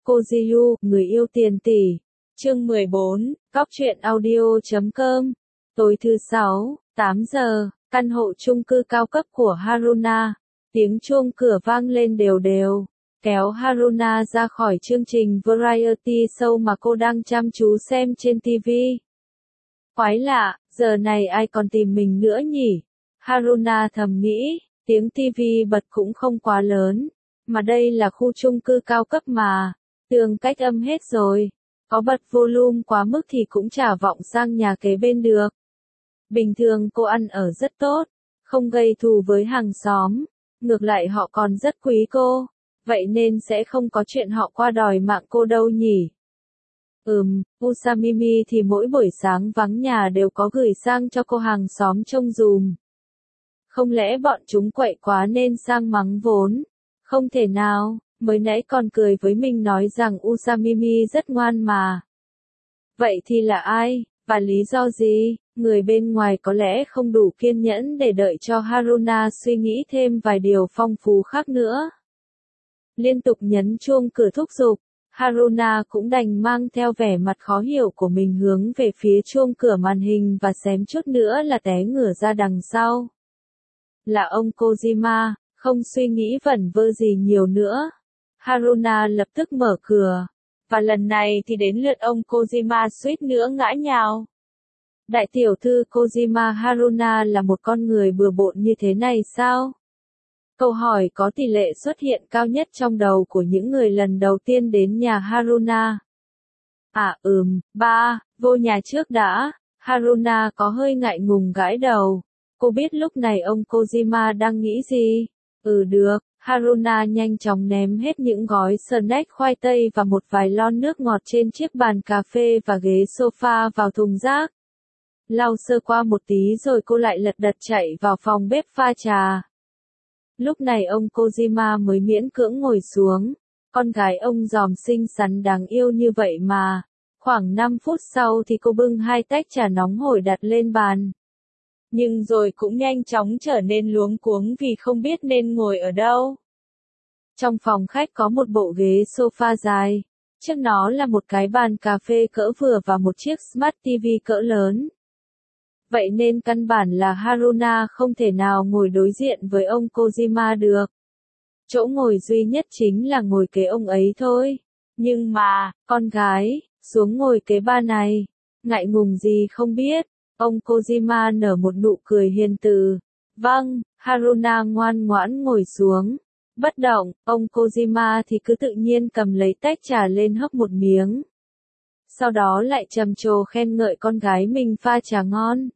Kojiyu, người yêu tiền tỷ. Chương 14, Góc truyện audio.com. Tối thứ 6, 8 giờ, căn hộ chung cư cao cấp của Haruna. Tiếng chuông cửa vang lên đều đều, kéo Haruna ra khỏi chương trình variety show mà cô đang chăm chú xem trên TV. Quái lạ, giờ này ai còn tìm mình nữa nhỉ? Haruna thầm nghĩ, tiếng TV bật cũng không quá lớn, mà đây là khu chung cư cao cấp mà, tường cách âm hết rồi, có bật volume quá mức thì cũng chả vọng sang nhà kế bên được. Bình thường cô ăn ở rất tốt, không gây thù với hàng xóm, ngược lại họ còn rất quý cô, vậy nên sẽ không có chuyện họ qua đòi mạng cô đâu nhỉ. Usamimi thì mỗi buổi sáng vắng nhà đều có gửi sang cho cô hàng xóm trông dùm. Không lẽ bọn chúng quậy quá nên sang mắng vốn? Không thể nào, mới nãy còn cười với mình nói rằng Usamimi rất ngoan mà. Vậy thì là ai, và lý do gì? Người bên ngoài có lẽ không đủ kiên nhẫn để đợi cho Haruna suy nghĩ thêm vài điều phong phú khác nữa. Liên tục nhấn chuông cửa thúc giục, Haruna cũng đành mang theo vẻ mặt khó hiểu của mình hướng về phía chuông cửa màn hình và xém chút nữa là té ngửa ra đằng sau. Là ông Kojima, không suy nghĩ vẩn vơ gì nhiều nữa. Haruna lập tức mở cửa, và lần này thì đến lượt ông Kojima suýt nữa ngã nhào. Đại tiểu thư Kojima Haruna là một con người bừa bộn như thế này sao? Câu hỏi có tỷ lệ xuất hiện cao nhất trong đầu của những người lần đầu tiên đến nhà Haruna. Vô nhà trước đã. Haruna có hơi ngại ngùng gãi đầu. Cô biết lúc này ông Kojima đang nghĩ gì? Được. Haruna nhanh chóng ném hết những gói snack khoai tây và một vài lon nước ngọt trên chiếc bàn cà phê và ghế sofa vào thùng rác. Lau sơ qua một tí rồi cô lại lật đật chạy vào phòng bếp pha trà. Lúc này ông Kojima mới miễn cưỡng ngồi xuống. Con gái ông giòm xinh xắn đáng yêu như vậy mà. Khoảng 5 phút sau thì cô bưng 2 tách trà nóng hổi đặt lên bàn. Nhưng rồi cũng nhanh chóng trở nên luống cuống vì không biết nên ngồi ở đâu. Trong phòng khách có một bộ ghế sofa dài. Trước nó là một cái bàn cà phê cỡ vừa và một chiếc Smart TV cỡ lớn. Vậy nên căn bản là Haruna không thể nào ngồi đối diện với ông Kojima được. Chỗ ngồi duy nhất chính là ngồi kế ông ấy thôi. Nhưng mà, con gái, xuống ngồi kế ba này. Ngại ngùng gì không biết. Ông Kojima nở một nụ cười hiền từ. Vâng, Haruna ngoan ngoãn ngồi xuống. Bất động, ông Kojima thì cứ tự nhiên cầm lấy tách trà lên hấp một miếng. Sau đó lại trầm trồ khen ngợi con gái mình pha trà ngon.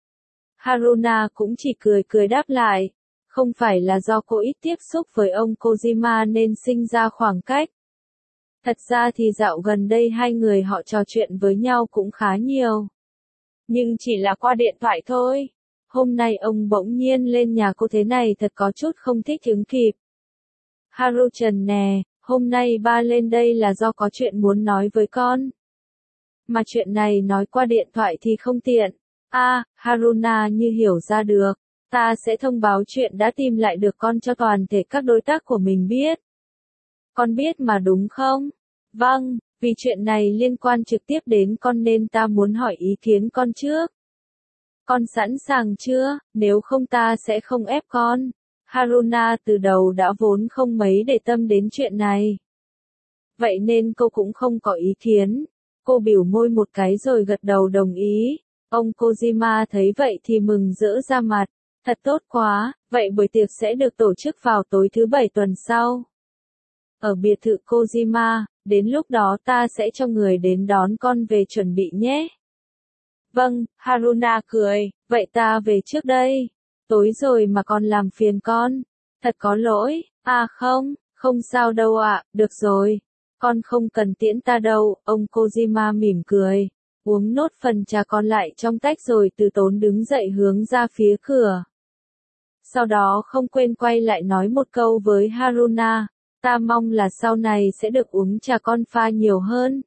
Haruna cũng chỉ cười cười đáp lại. Không phải là do cô ít tiếp xúc với ông Kojima nên sinh ra khoảng cách. Thật ra thì dạo gần đây hai người họ trò chuyện với nhau cũng khá nhiều. Nhưng chỉ là qua điện thoại thôi. Hôm nay ông bỗng nhiên lên nhà cô thế này thật có chút không thích ứng kịp. Haru-chan nè, hôm nay ba lên đây là do có chuyện muốn nói với con. Mà chuyện này nói qua điện thoại thì không tiện. Haruna như hiểu ra được. Ta sẽ thông báo chuyện đã tìm lại được con cho toàn thể các đối tác của mình biết. Con biết mà đúng không? Vâng, vì chuyện này liên quan trực tiếp đến con nên ta muốn hỏi ý kiến con trước. Con sẵn sàng chưa? Nếu không ta sẽ không ép con. Haruna từ đầu đã vốn không mấy để tâm đến chuyện này. Vậy nên cô cũng không có ý kiến. Cô biểu môi một cái rồi gật đầu đồng ý. Ông Kojima thấy vậy thì mừng rỡ ra mặt. Thật tốt quá, vậy buổi tiệc sẽ được tổ chức vào tối thứ Bảy tuần sau. Ở biệt thự Kojima, đến lúc đó ta sẽ cho người đến đón con về chuẩn bị nhé. Vâng, Haruna cười, vậy ta về trước đây. Tối rồi mà còn làm phiền con. Thật có lỗi, không sao đâu ạ, được rồi. Con không cần tiễn ta đâu, ông Kojima mỉm cười. Uống nốt phần trà còn lại trong tách rồi từ tốn đứng dậy hướng ra phía cửa. Sau đó không quên quay lại nói một câu với Haruna. Ta mong là sau này sẽ được uống trà con pha nhiều hơn.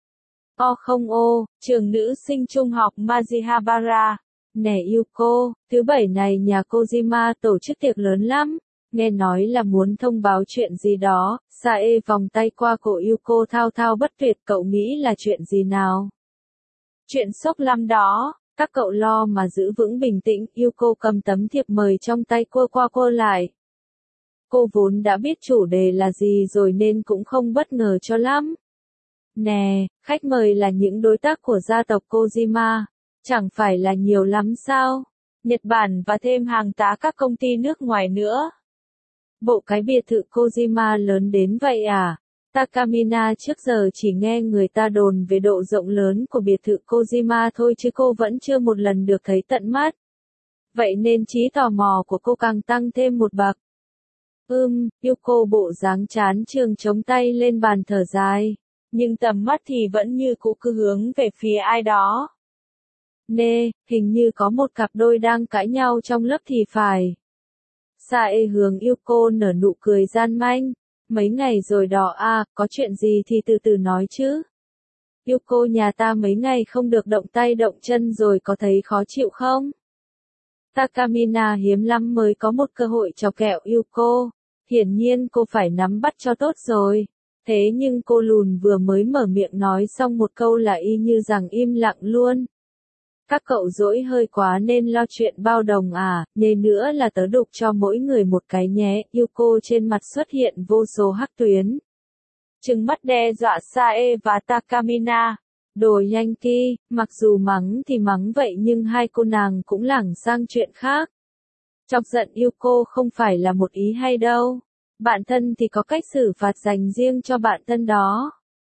Trường nữ sinh trung học Majihabara. Nè Yuko, thứ Bảy này nhà Kojima tổ chức tiệc lớn lắm. Nghe nói là muốn thông báo chuyện gì đó, Sae vòng tay qua cổ Yuko thao thao bất tuyệt, cậu nghĩ là chuyện gì nào? Chuyện sốc lắm đó, các cậu lo mà giữ vững bình tĩnh, Yuko cầm tấm thiệp mời trong tay cua qua cua lại. Cô vốn đã biết chủ đề là gì rồi nên cũng không bất ngờ cho lắm. Nè, khách mời là những đối tác của gia tộc Kojima, chẳng phải là nhiều lắm sao? Nhật Bản và thêm hàng tá các công ty nước ngoài nữa. Bộ cái biệt thự Kojima lớn đến vậy à? Takamina trước giờ chỉ nghe người ta đồn về độ rộng lớn của biệt thự Kojima thôi chứ cô vẫn chưa một lần được thấy tận mắt. Vậy nên trí tò mò của cô càng tăng thêm một bậc. Yuko bộ dáng chán chường chống tay lên bàn thở dài. Nhưng tầm mắt thì vẫn như cũ cứ hướng về phía ai đó. Nè, hình như có một cặp đôi đang cãi nhau trong lớp thì phải. Sae hướng Yuko nở nụ cười gian manh. Mấy ngày rồi đó à, có chuyện gì thì từ từ nói chứ. Yuko nhà ta mấy ngày không được động tay động chân rồi, có thấy khó chịu không? Takamina hiếm lắm mới có một cơ hội chọc kẹo Yuko. Hiển nhiên cô phải nắm bắt cho tốt rồi. Thế nhưng cô lùn vừa mới mở miệng nói xong một câu là y như rằng im lặng luôn. Các cậu dỗi hơi quá nên lo chuyện bao đồng à, nhê nữa là tớ đục cho mỗi người một cái nhé. Yuko trên mặt xuất hiện vô số hắc tuyến. Trừng mắt đe dọa Sae và Takamina. Đồ Yankee, mặc dù mắng thì mắng vậy nhưng hai cô nàng cũng lảng sang chuyện khác. Chọc giận Yuko không phải là một ý hay đâu. Bạn thân thì có cách xử phạt dành riêng cho bạn thân đó.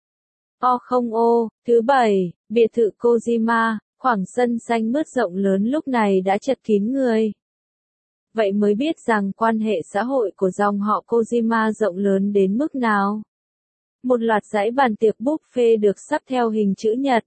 Thứ 7, biệt thự Kojima, khoảng sân xanh mướt rộng lớn lúc này đã chật kín người. Vậy mới biết rằng quan hệ xã hội của dòng họ Kojima rộng lớn đến mức nào. Một loạt dãy bàn tiệc buffet được sắp theo hình chữ nhật.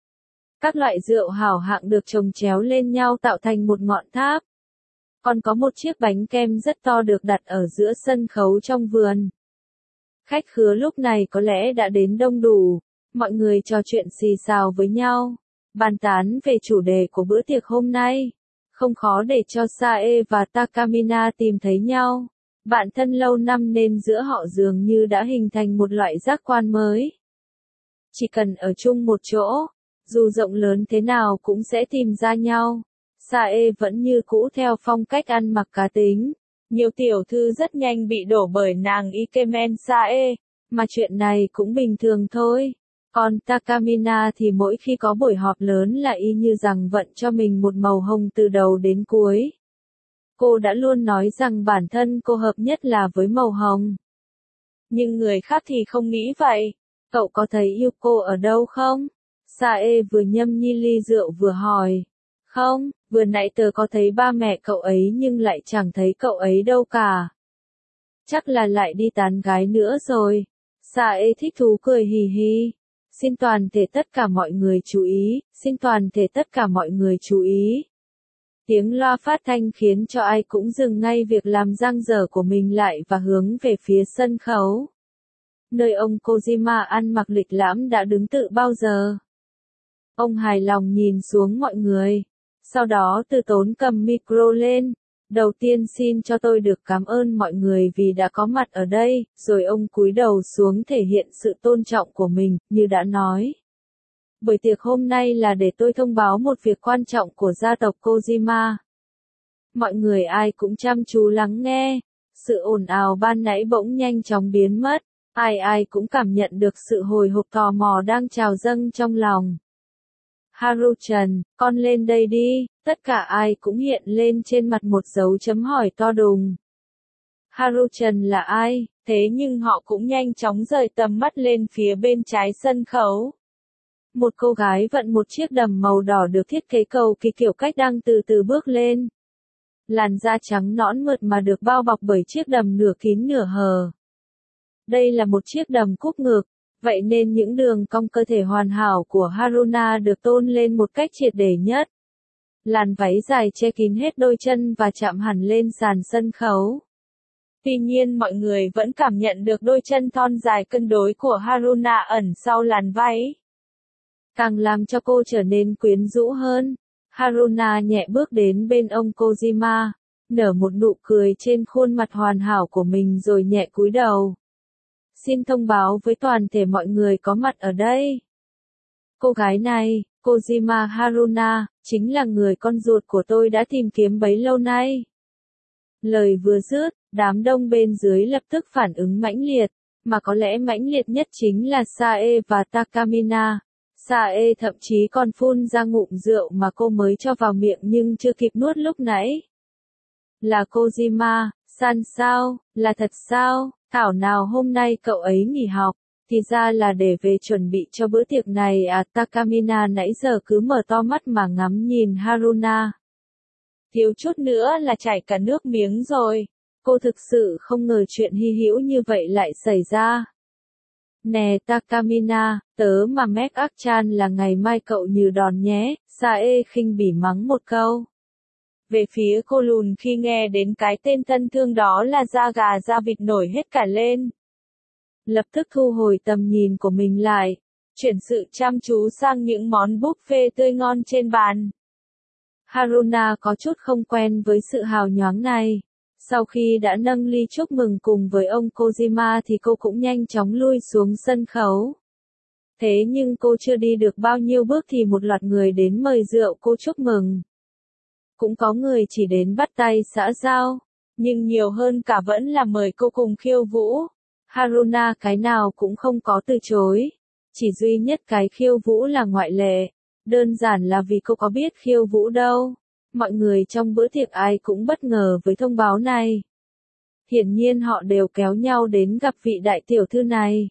Các loại rượu hảo hạng được chồng chéo lên nhau tạo thành một ngọn tháp. Còn có một chiếc bánh kem rất to được đặt ở giữa sân khấu trong vườn. Khách khứa lúc này có lẽ đã đến đông đủ, mọi người trò chuyện xì xào với nhau, bàn tán về chủ đề của bữa tiệc hôm nay. Không khó để cho Sae và Takamina tìm thấy nhau. Bạn thân lâu năm nên giữa họ dường như đã hình thành một loại giác quan mới. Chỉ cần ở chung một chỗ, dù rộng lớn thế nào cũng sẽ tìm ra nhau. Sae vẫn như cũ theo phong cách ăn mặc cá tính. Nhiều tiểu thư rất nhanh bị đổ bởi nàng Ikemen Sae, mà chuyện này cũng bình thường thôi. Còn Takamina thì mỗi khi có buổi họp lớn là y như rằng vận cho mình một màu hồng từ đầu đến cuối. Cô đã luôn nói rằng bản thân cô hợp nhất là với màu hồng. Nhưng người khác thì không nghĩ vậy. Cậu có thấy Yuko ở đâu không? Sae vừa nhâm nhi ly rượu vừa hỏi. Không, vừa nãy tớ có thấy ba mẹ cậu ấy nhưng lại chẳng thấy cậu ấy đâu cả. Chắc là lại đi tán gái nữa rồi. Sae thích thú cười hì hì. Xin toàn thể tất cả mọi người chú ý, xin toàn thể tất cả mọi người chú ý. Tiếng loa phát thanh khiến cho ai cũng dừng ngay việc làm dang dở của mình lại và hướng về phía sân khấu. Nơi ông Kojima ăn mặc lịch lãm đã đứng từ bao giờ. Ông hài lòng nhìn xuống mọi người. Sau đó từ tốn cầm micro lên. Đầu tiên xin cho tôi được cảm ơn mọi người vì đã có mặt ở đây, rồi ông cúi đầu xuống thể hiện sự tôn trọng của mình, như đã nói. Buổi tiệc hôm nay là để tôi thông báo một việc quan trọng của gia tộc Kojima. Mọi người ai cũng chăm chú lắng nghe. Sự ồn ào ban nãy bỗng nhanh chóng biến mất. Ai cũng cảm nhận được sự hồi hộp tò mò đang trào dâng trong lòng. Haru-chan, con lên đây đi, tất cả ai cũng hiện lên trên mặt một dấu chấm hỏi to đùng. Haru-chan là ai? Thế nhưng họ cũng nhanh chóng rời tầm mắt lên phía bên trái sân khấu. Một cô gái vận một chiếc đầm màu đỏ được thiết kế cầu kỳ kiểu cách đang từ từ bước lên. Làn da trắng nõn mượt mà được bao bọc bởi chiếc đầm nửa kín nửa hờ. Đây là một chiếc đầm cúp ngược. Vậy nên những đường cong cơ thể hoàn hảo của Haruna được tôn lên một cách triệt để nhất. Làn váy dài che kín hết đôi chân và chạm hẳn lên sàn sân khấu. Tuy nhiên mọi người vẫn cảm nhận được đôi chân thon dài cân đối của Haruna ẩn sau làn váy. Càng làm cho cô trở nên quyến rũ hơn. Haruna nhẹ bước đến bên ông Kojima. nở một nụ cười trên khuôn mặt hoàn hảo của mình rồi nhẹ cúi đầu. Xin thông báo với toàn thể mọi người có mặt ở đây. Cô gái này, Kojima Haruna, chính là người con ruột của tôi đã tìm kiếm bấy lâu nay. Lời vừa dứt, đám đông bên dưới lập tức phản ứng mãnh liệt, mà có lẽ mãnh liệt nhất chính là Sae và Takamina. Sae thậm chí còn phun ra ngụm rượu mà cô mới cho vào miệng nhưng chưa kịp nuốt lúc nãy. Là Kojima, san sao, là thật sao, thảo nào hôm nay cậu ấy nghỉ học, thì ra là để về chuẩn bị cho bữa tiệc này à. Takamina nãy giờ cứ mở to mắt mà ngắm nhìn Haruna. Thiếu chút nữa là chảy cả nước miếng rồi, cô thực sự không ngờ chuyện hy hữu như vậy lại xảy ra. Nè Takamina, tớ mà make action là ngày mai cậu như đòn nhé, Sae khinh bỉ mắng một câu. Về phía cô lùn khi nghe đến cái tên thân thương đó là da gà da vịt nổi hết cả lên. Lập tức thu hồi tầm nhìn của mình lại, chuyển sự chăm chú sang những món buffet tươi ngon trên bàn. Haruna có chút không quen với sự hào nhoáng này. Sau khi đã nâng ly chúc mừng cùng với ông Kojima thì cô cũng nhanh chóng lui xuống sân khấu. Thế nhưng cô chưa đi được bao nhiêu bước thì một loạt người đến mời rượu cô chúc mừng. Cũng có người chỉ đến bắt tay xã giao, nhưng nhiều hơn cả vẫn là mời cô cùng khiêu vũ. Haruna cái nào cũng không có từ chối, chỉ duy nhất cái khiêu vũ là ngoại lệ, đơn giản là vì cô có biết khiêu vũ đâu. Mọi người trong bữa tiệc ai cũng bất ngờ với thông báo này. Hiển nhiên họ đều kéo nhau đến gặp vị đại tiểu thư này.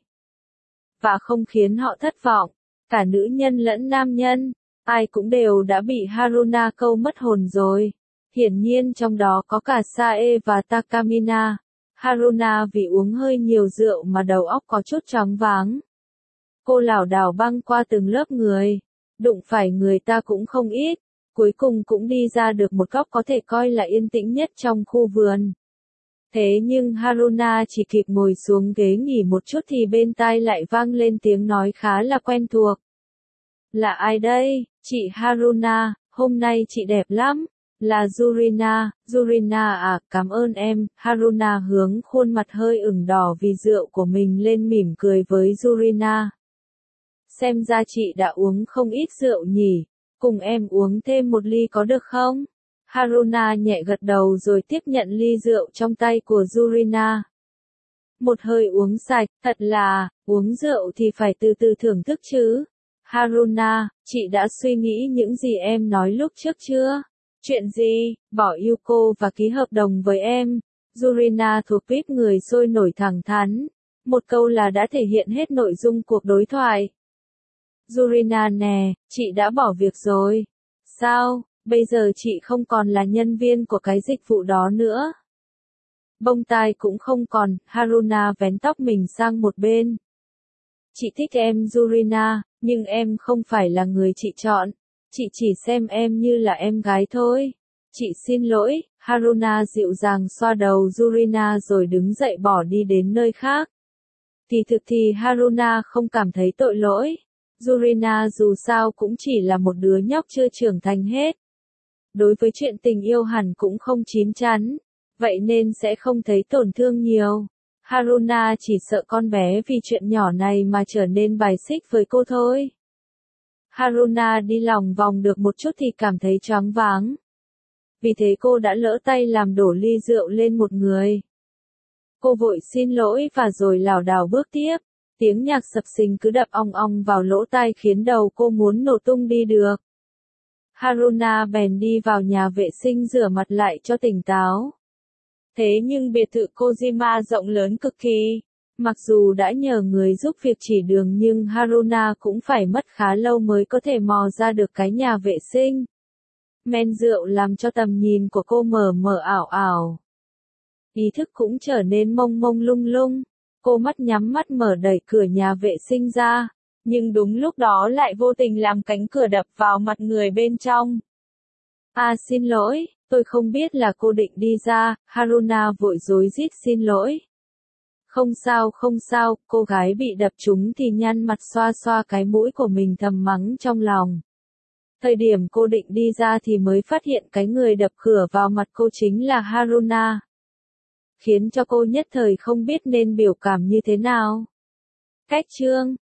Và không khiến họ thất vọng, cả nữ nhân lẫn nam nhân, ai cũng đều đã bị Haruna câu mất hồn rồi. Hiển nhiên trong đó có cả Sae và Takamina. Haruna vì uống hơi nhiều rượu mà đầu óc có chút choáng váng. Cô lảo đảo băng qua từng lớp người, đụng phải người ta cũng không ít, cuối cùng cũng đi ra được một góc có thể coi là yên tĩnh nhất trong khu vườn. Thế nhưng Haruna chỉ kịp ngồi xuống ghế nghỉ một chút thì bên tai lại vang lên tiếng nói khá là quen thuộc. Là ai đây, chị Haruna, hôm nay chị đẹp lắm. Là Yurina, Yurina à, cảm ơn em. Haruna hướng khuôn mặt hơi ửng đỏ vì rượu của mình lên mỉm cười với Yurina. Xem ra chị đã uống không ít rượu nhỉ, cùng em uống thêm một ly có được không? Haruna nhẹ gật đầu rồi tiếp nhận ly rượu trong tay của Yurina. Một hơi uống sạch, thật là, uống rượu thì phải từ từ thưởng thức chứ. Haruna, chị đã suy nghĩ những gì em nói lúc trước chưa? Chuyện gì? Bỏ Yuko và ký hợp đồng với em. Yurina thuộc VIP người sôi nổi thẳng thắn. Một câu là đã thể hiện hết nội dung cuộc đối thoại. Yurina nè, chị đã bỏ việc rồi. Sao, bây giờ chị không còn là nhân viên của cái dịch vụ đó nữa? Bông tai cũng không còn, Haruna vén tóc mình sang một bên. Chị thích em Yurina, nhưng em không phải là người chị chọn. Chị chỉ xem em như là em gái thôi. Chị xin lỗi, Haruna dịu dàng xoa đầu Yurina rồi đứng dậy bỏ đi đến nơi khác. Thì thực thì Haruna không cảm thấy tội lỗi. Yurina dù sao cũng chỉ là một đứa nhóc chưa trưởng thành hết. Đối với chuyện tình yêu hẳn cũng không chín chắn, vậy nên sẽ không thấy tổn thương nhiều. Haruna chỉ sợ con bé vì chuyện nhỏ này mà trở nên bài xích với cô thôi. Haruna đi lòng vòng được một chút thì cảm thấy choáng váng. Vì thế cô đã lỡ tay làm đổ ly rượu lên một người. Cô vội xin lỗi và rồi lảo đảo bước tiếp. Tiếng nhạc sập sình cứ đập ong ong vào lỗ tai khiến đầu cô muốn nổ tung đi được. Haruna bèn đi vào nhà vệ sinh rửa mặt lại cho tỉnh táo. Thế nhưng biệt thự Kojima rộng lớn cực kỳ. Mặc dù đã nhờ người giúp việc chỉ đường nhưng Haruna cũng phải mất khá lâu mới có thể mò ra được cái nhà vệ sinh. Men rượu làm cho tầm nhìn của cô mờ mờ ảo ảo. Ý thức cũng trở nên mông mông lung lung. Cô mắt nhắm mắt mở đẩy cửa nhà vệ sinh ra, nhưng đúng lúc đó lại vô tình làm cánh cửa đập vào mặt người bên trong. À xin lỗi, tôi không biết là cô định đi ra, Haruna vội rối rít xin lỗi. Không sao, cô gái bị đập trúng thì nhăn mặt xoa xoa cái mũi của mình thầm mắng trong lòng. Thời điểm cô định đi ra thì mới phát hiện cái người đập cửa vào mặt cô chính là Haruna. Khiến cho cô nhất thời không biết nên biểu cảm như thế nào. Cách chương